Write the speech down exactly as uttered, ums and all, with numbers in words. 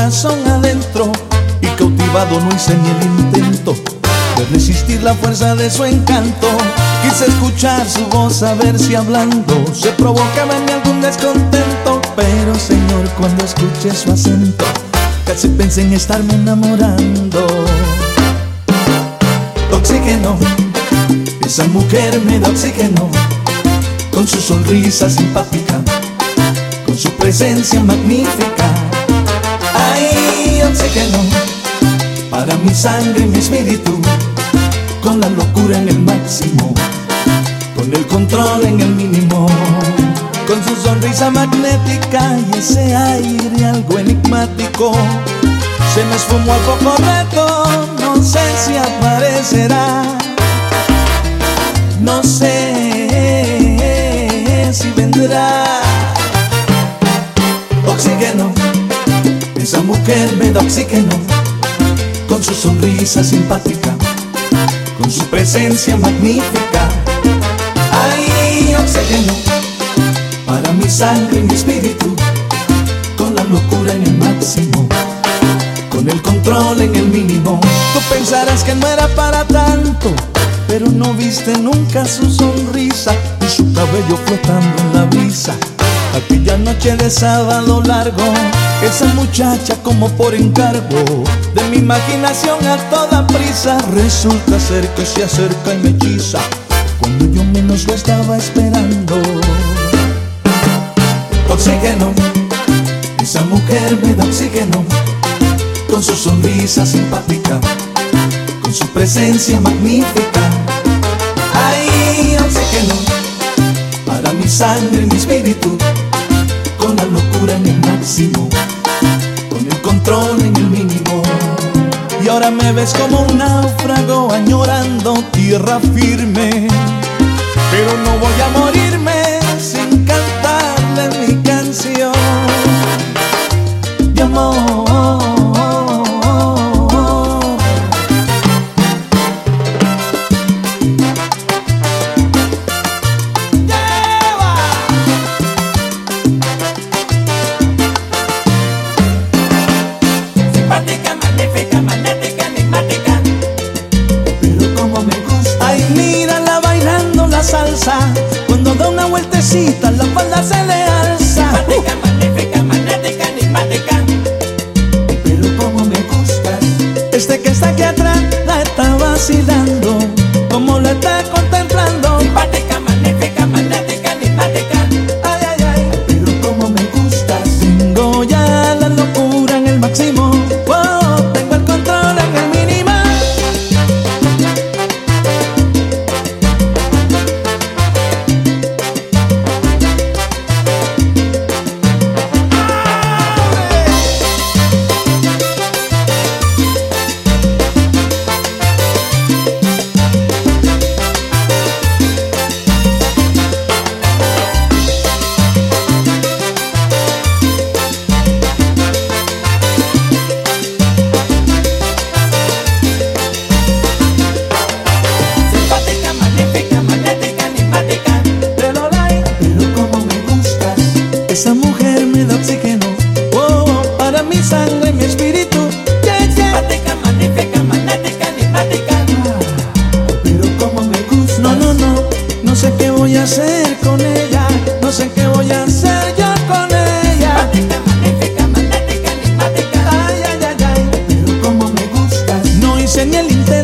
corazón adentro y cautivado no hice ni el intento de resistir la fuerza de su encanto. Quise escuchar su voz, a ver si hablando se provocaba en mí algún descontento. Pero Señor, cuando escuché su acento, casi pensé en estarme enamorando. Oxígeno, esa mujer me da oxígeno, con su sonrisa simpática, con su presencia magnífica. Ay, oxígeno, para mi sangre y mi espíritu, con la locura en el máximo, con el control en el mínimo, con su sonrisa magnética y ese aire algo enigmático. Se me esfumó a poco rato, no sé si aparecerá, no sé si vendrá. Oxígeno, esa mujer me da oxígeno, con su sonrisa simpática, con su presencia magnífica. Ay, oxígeno, para mi sangre y mi espíritu, con la locura en el máximo, con el control en el mínimo. Tú pensarás que no era para tanto, pero no viste nunca su sonrisa y su cabello flotando en la brisa. Aquella noche de sábado largo, esa muchacha como por encargo de mi imaginación a toda prisa, resulta ser que se acerca y me hechiza cuando yo menos lo estaba esperando. Oxígeno, esa mujer me da oxígeno, con su sonrisa simpática, con su presencia magnífica. Ay, oxígeno, para mi sangre y mi espíritu, con la locura en el máximo, con el control en el mínimo. Y ahora me ves como un náufrago añorando tierra firme, pero no voy a morirme sin cantarle mi canción de amor. Cuando da una vueltecita la falda se le alza. Simpática, magnífica, magnética, enigmática. Pero como me gusta, este que está aquí atrás la está vacilando, como la está contemplando. Simpática, magnífica, magnética, enigmática. Ay, ay, ay, pero como me gusta, tengo ya la locura en el máximo. Oh, tengo el control en el mínimo. Esa mujer me da oxígeno, oh, oh, para mi sangre y mi espíritu. Yeah, yeah. Simpática, magnífica, magnética, enigmática. Ah, pero como me gusta. No, no, no, no sé qué voy a hacer con ella, no sé qué voy a hacer yo con ella. Simpática, magnífica, magnética, enigmática. Ay, ay, ay, ay, pero como me gusta. No hice ni el intento